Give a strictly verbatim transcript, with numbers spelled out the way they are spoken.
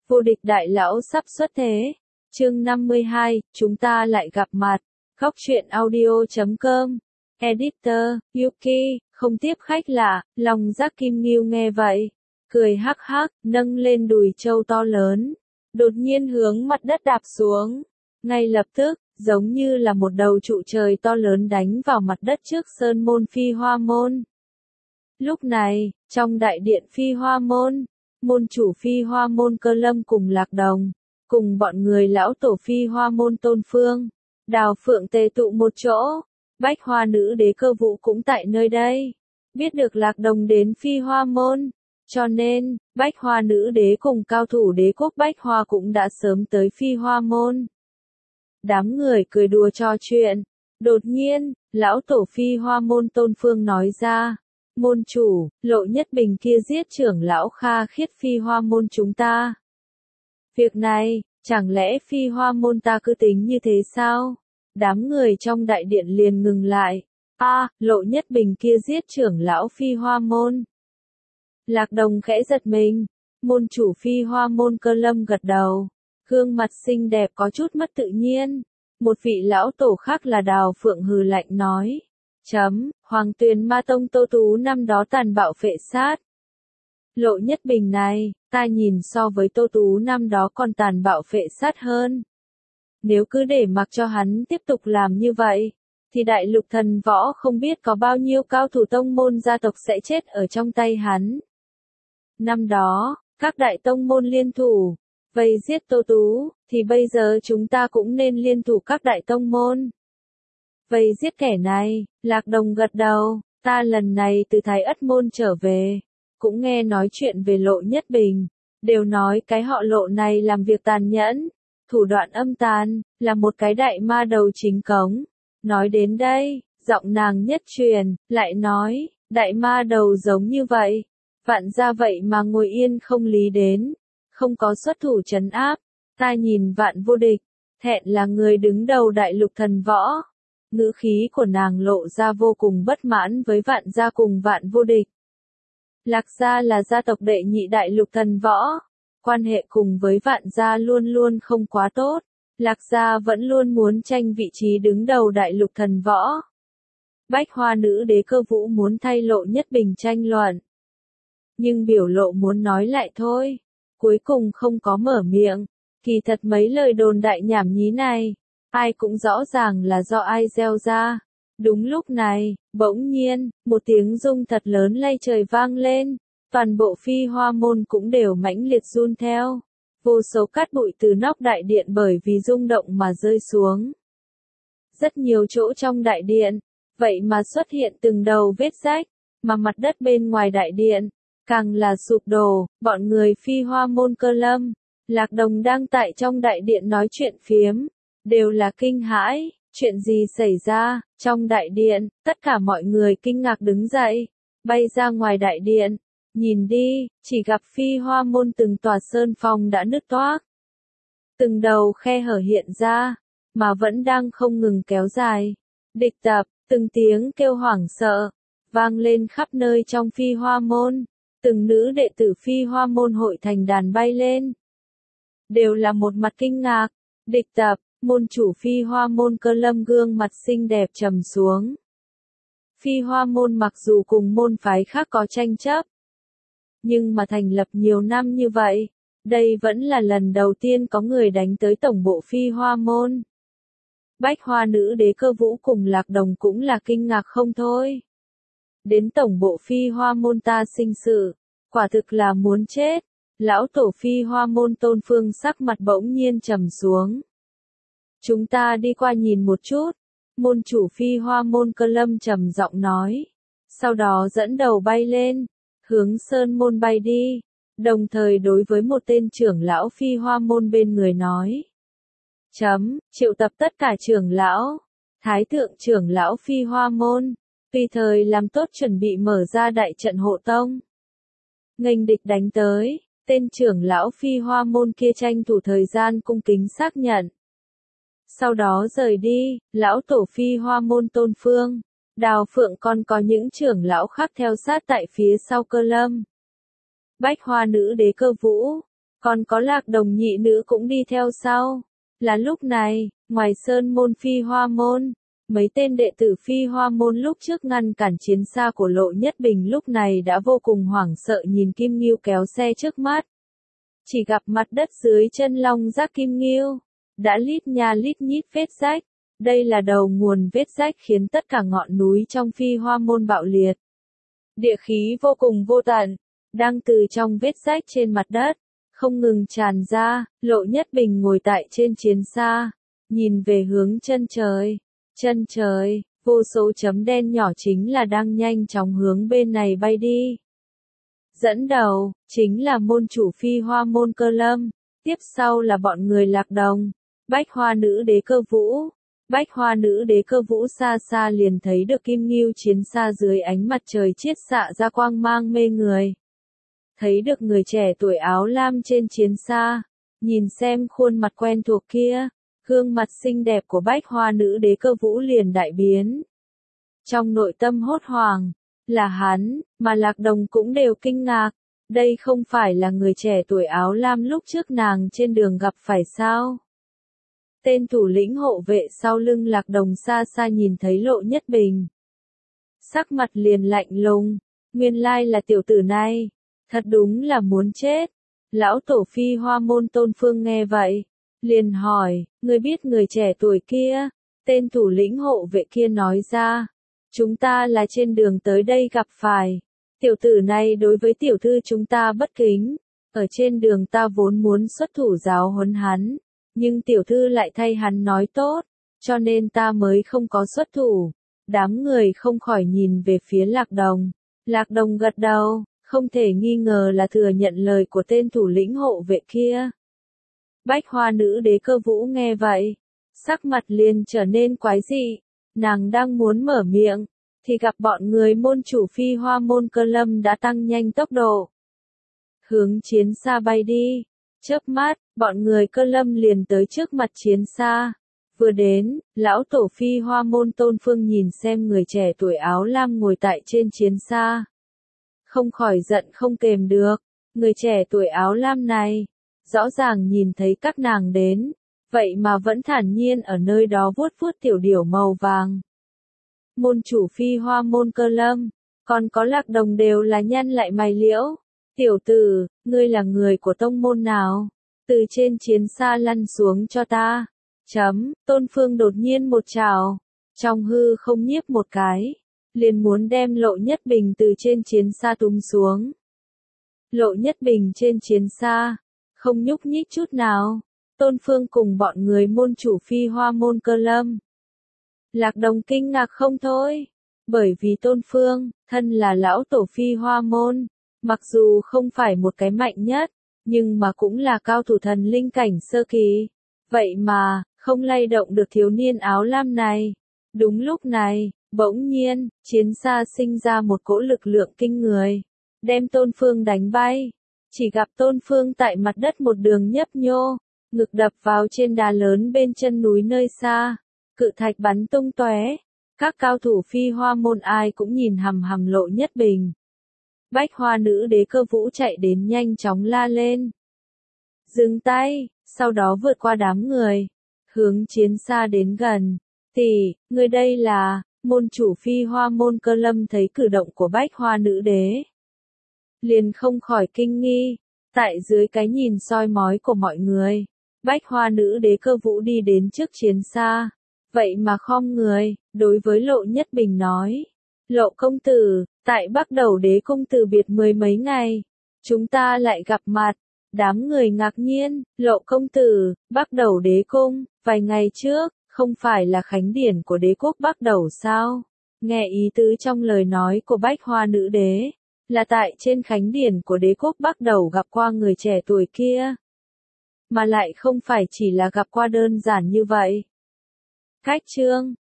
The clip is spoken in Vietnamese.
Vô địch đại lão sắp xuất thế. Chương năm mươi hai, chúng ta lại gặp mặt. Góc truyện audio chấm com. Editor, Yuki, không tiếp khách lạ, lòng giác Kim Ngưu nghe vậy. Cười hắc hắc, nâng lên đùi trâu to lớn. Đột nhiên hướng mặt đất đạp xuống. Ngay lập tức, giống như là một đầu trụ trời to lớn đánh vào mặt đất trước sơn môn Phi Hoa Môn. Lúc này, trong đại điện Phi Hoa Môn, môn chủ Phi Hoa Môn Cơ Lâm cùng Lạc Đồng, cùng bọn người lão tổ Phi Hoa Môn Tôn Phương, Đào Phượng tề tụ một chỗ. Bách Hoa nữ đế Cơ Vũ cũng tại nơi đây. Biết được Lạc Đồng đến Phi Hoa Môn, cho nên, Bách Hoa nữ đế cùng cao thủ đế quốc Bách Hoa cũng đã sớm tới Phi Hoa Môn. Đám người cười đùa trò chuyện. Đột nhiên, lão tổ Phi Hoa Môn Tôn Phương nói ra. Môn chủ, Lộ Nhất Bình kia giết trưởng lão Kha Khiết Phi Hoa Môn chúng ta. Việc này, chẳng lẽ Phi Hoa Môn ta cứ tính như thế sao? Đám người trong đại điện liền ngừng lại. A, à, Lộ Nhất Bình kia giết trưởng lão Phi Hoa Môn. Lạc Đồng khẽ giật mình. Môn chủ Phi Hoa Môn Cơ Lâm gật đầu. Gương mặt xinh đẹp có chút mất tự nhiên. Một vị lão tổ khác là Đào Phượng hừ lạnh nói. Chấm, Hoàng Tuyền Ma Tông Tô Tú năm đó tàn bạo phệ sát. Lộ Nhất Bình này, ta nhìn so với Tô Tú năm đó còn tàn bạo phệ sát hơn. Nếu cứ để mặc cho hắn tiếp tục làm như vậy, thì đại lục thần võ không biết có bao nhiêu cao thủ tông môn gia tộc sẽ chết ở trong tay hắn. Năm đó, các đại tông môn liên thủ, vây giết Tô Tú, thì bây giờ chúng ta cũng nên liên thủ các đại tông môn. Vây giết kẻ này, Lạc Đồng gật đầu, ta lần này từ Thái Ất Môn trở về, cũng nghe nói chuyện về Lộ Nhất Bình, đều nói cái họ Lộ này làm việc tàn nhẫn, thủ đoạn âm tàn, là một cái đại ma đầu chính cống. Nói đến đây, giọng nàng nhất truyền, lại nói, đại ma đầu giống như vậy, vạn ra vậy mà ngồi yên không lý đến, không có xuất thủ trấn áp, ta nhìn vạn vô địch, thẹn là người đứng đầu đại lục thần võ. Ngữ khí của nàng lộ ra vô cùng bất mãn với vạn gia cùng vạn vô địch. Lạc gia là gia tộc đệ nhị đại lục thần võ, quan hệ cùng với vạn gia luôn luôn không quá tốt. Lạc gia vẫn luôn muốn tranh vị trí đứng đầu đại lục thần võ. Bách Hoa nữ đế Cơ Vũ muốn thay Lộ Nhất Bình tranh luận. Nhưng biểu lộ muốn nói lại thôi. Cuối cùng không có mở miệng. Kỳ thật mấy lời đồn đại nhảm nhí này, ai cũng rõ ràng là do ai gieo ra. Đúng lúc này, bỗng nhiên, một tiếng rung thật lớn lay trời vang lên. Toàn bộ Phi Hoa Môn cũng đều mãnh liệt run theo. Vô số cát bụi từ nóc đại điện bởi vì rung động mà rơi xuống. Rất nhiều chỗ trong đại điện, vậy mà xuất hiện từng đầu vết rách, mà mặt đất bên ngoài đại điện, càng là sụp đổ. Bọn người Phi Hoa Môn Cơ Lâm, Lạc Đồng đang tại trong đại điện nói chuyện phiếm, đều là kinh hãi. Chuyện gì xảy ra? Trong đại điện, tất cả mọi người kinh ngạc đứng dậy, bay ra ngoài đại điện. Nhìn đi, chỉ gặp Phi Hoa Môn từng tòa sơn phong đã nứt toác. Từng đầu khe hở hiện ra, mà vẫn đang không ngừng kéo dài. Địch tập, từng tiếng kêu hoảng sợ, vang lên khắp nơi trong Phi Hoa Môn. Từng nữ đệ tử Phi Hoa Môn hội thành đàn bay lên. Đều là một mặt kinh ngạc. Địch tập, môn chủ Phi Hoa Môn Cơ Lâm gương mặt xinh đẹp trầm xuống. Phi Hoa Môn mặc dù cùng môn phái khác có tranh chấp, nhưng mà thành lập nhiều năm như vậy, đây vẫn là lần đầu tiên có người đánh tới tổng bộ Phi Hoa Môn. Bách Hoa nữ đế Cơ Vũ cùng Lạc Đồng cũng là kinh ngạc không thôi. Đến tổng bộ Phi Hoa Môn ta sinh sự, quả thực là muốn chết. Lão tổ Phi Hoa Môn Tôn Phương sắc mặt bỗng nhiên trầm xuống. Chúng ta đi qua nhìn một chút. Môn chủ Phi Hoa Môn Cơ Lâm trầm giọng nói. Sau đó dẫn đầu bay lên, hướng sơn môn bay đi, đồng thời đối với một tên trưởng lão Phi Hoa Môn bên người nói. Chấm, triệu tập tất cả trưởng lão, thái thượng trưởng lão Phi Hoa Môn, tùy thời làm tốt chuẩn bị mở ra đại trận hộ tông. Nghênh địch đánh tới, tên trưởng lão Phi Hoa Môn kia tranh thủ thời gian cung kính xác nhận. Sau đó rời đi, lão tổ Phi Hoa Môn Tôn Phương, Đào Phượng còn có những trưởng lão khác theo sát tại phía sau Cơ Lâm. Bách Hoa nữ đế Cơ Vũ, còn có Lạc Đồng nhị nữ cũng đi theo sau. Là lúc này, ngoài sơn môn Phi Hoa môn, mấy tên đệ tử Phi Hoa môn lúc trước ngăn cản chiến xa của Lộ Nhất Bình lúc này đã vô cùng hoảng sợ nhìn Kim Ngưu kéo xe trước mắt. Chỉ gặp mặt đất dưới chân long giác Kim Ngưu đã lít nha lít nhít vết rách. Đây là đầu nguồn vết rách khiến tất cả ngọn núi trong Phi Hoa môn bạo liệt. Địa khí vô cùng vô tận, đang từ trong vết rách trên mặt đất, không ngừng tràn ra. Lộ Nhất Bình ngồi tại trên chiến xa, nhìn về hướng chân trời. Chân trời, vô số chấm đen nhỏ chính là đang nhanh chóng hướng bên này bay đi. Dẫn đầu, chính là môn chủ Phi Hoa môn Cơ Lâm, tiếp sau là bọn người Lạc Đồng, Bách Hoa nữ đế Cơ Vũ. Bách Hoa nữ đế Cơ Vũ xa xa liền thấy được Kim Ngưu chiến xa dưới ánh mặt trời chiết xạ ra quang mang mê người. Thấy được người trẻ tuổi áo lam trên chiến xa, nhìn xem khuôn mặt quen thuộc kia, gương mặt xinh đẹp của Bách Hoa nữ đế Cơ Vũ liền đại biến. Trong nội tâm hốt hoảng, là hắn, mà Lạc Đồng cũng đều kinh ngạc, đây không phải là người trẻ tuổi áo lam lúc trước nàng trên đường gặp phải sao? Tên thủ lĩnh hộ vệ sau lưng Lạc Đồng xa xa nhìn thấy Lộ Nhất Bình. Sắc mặt liền lạnh lùng, nguyên lai là tiểu tử này, thật đúng là muốn chết. Lão tổ Phi Hoa môn Tôn Phương nghe vậy, liền hỏi, ngươi biết người trẻ tuổi kia? Tên thủ lĩnh hộ vệ kia nói ra, chúng ta là trên đường tới đây gặp phải. Tiểu tử này đối với tiểu thư chúng ta bất kính, ở trên đường ta vốn muốn xuất thủ giáo huấn hắn. Nhưng tiểu thư lại thay hắn nói tốt, cho nên ta mới không có xuất thủ. Đám người không khỏi nhìn về phía Lạc Đồng. Lạc Đồng gật đầu, không thể nghi ngờ là thừa nhận lời của tên thủ lĩnh hộ vệ kia. Bách Hoa nữ đế Cơ Vũ nghe vậy, sắc mặt liền trở nên quái dị. Nàng đang muốn mở miệng, thì gặp bọn người môn chủ Phi Hoa môn Cơ Lâm đã tăng nhanh tốc độ. Hướng chiến xa bay đi. Chớp mắt, bọn người Cơ Lâm liền tới trước mặt chiến xa. Vừa đến, lão tổ Phi Hoa môn Tôn Phương nhìn xem người trẻ tuổi áo lam ngồi tại trên chiến xa. Không khỏi giận không kềm được, người trẻ tuổi áo lam này, rõ ràng nhìn thấy các nàng đến, vậy mà vẫn thản nhiên ở nơi đó vuốt vuốt tiểu điểu màu vàng. Môn chủ Phi Hoa môn Cơ Lâm, còn có Lạc Đồng đều là nhăn lại mày liễu. Tiểu tử, ngươi là người của tông môn nào? Từ trên chiến xa lăn xuống cho ta. Chấm, Tôn Phương đột nhiên một trào, trong hư không nhiếp một cái, liền muốn đem Lộ Nhất Bình từ trên chiến xa túm xuống. Lộ Nhất Bình trên chiến xa, không nhúc nhích chút nào. Tôn Phương cùng bọn người môn chủ Phi Hoa môn Cơ Lâm. Lạc Đồng kinh ngạc không thôi, bởi vì Tôn Phương, thân là lão tổ Phi Hoa môn. Mặc dù không phải một cái mạnh nhất, nhưng mà cũng là cao thủ thần linh cảnh sơ kỳ. Vậy mà, không lay động được thiếu niên áo lam này. Đúng lúc này, bỗng nhiên, chiến xa sinh ra một cỗ lực lượng kinh người, đem Tôn Phương đánh bay. Chỉ gặp Tôn Phương tại mặt đất một đường nhấp nhô, ngực đập vào trên đá lớn bên chân núi nơi xa. Cự thạch bắn tung tóe. Các cao thủ Phi Hoa môn ai cũng nhìn hằm hằm Lộ Nhất Bình. Bách Hoa nữ đế Cơ Vũ chạy đến nhanh chóng la lên. Dừng tay, sau đó vượt qua đám người, hướng chiến xa đến gần. Tỷ, người đây là, môn chủ Phi Hoa môn Cơ Lâm thấy cử động của Bách Hoa nữ đế. Liền không khỏi kinh nghi, tại dưới cái nhìn soi mói của mọi người, Bách Hoa nữ đế Cơ Vũ đi đến trước chiến xa. Vậy mà khom người, đối với Lộ Nhất Bình nói. Lộ công tử, tại Bắc Đầu Đế cung từ biệt mười mấy ngày, chúng ta lại gặp mặt. Đám người ngạc nhiên, Lộ công tử, Bắc Đầu Đế cung, vài ngày trước, không phải là khánh điển của đế quốc Bắc Đầu sao? Nghe ý tứ trong lời nói của Bách Hoa nữ đế, là tại trên khánh điển của đế quốc Bắc Đầu gặp qua người trẻ tuổi kia. Mà lại không phải chỉ là gặp qua đơn giản như vậy. Cách chương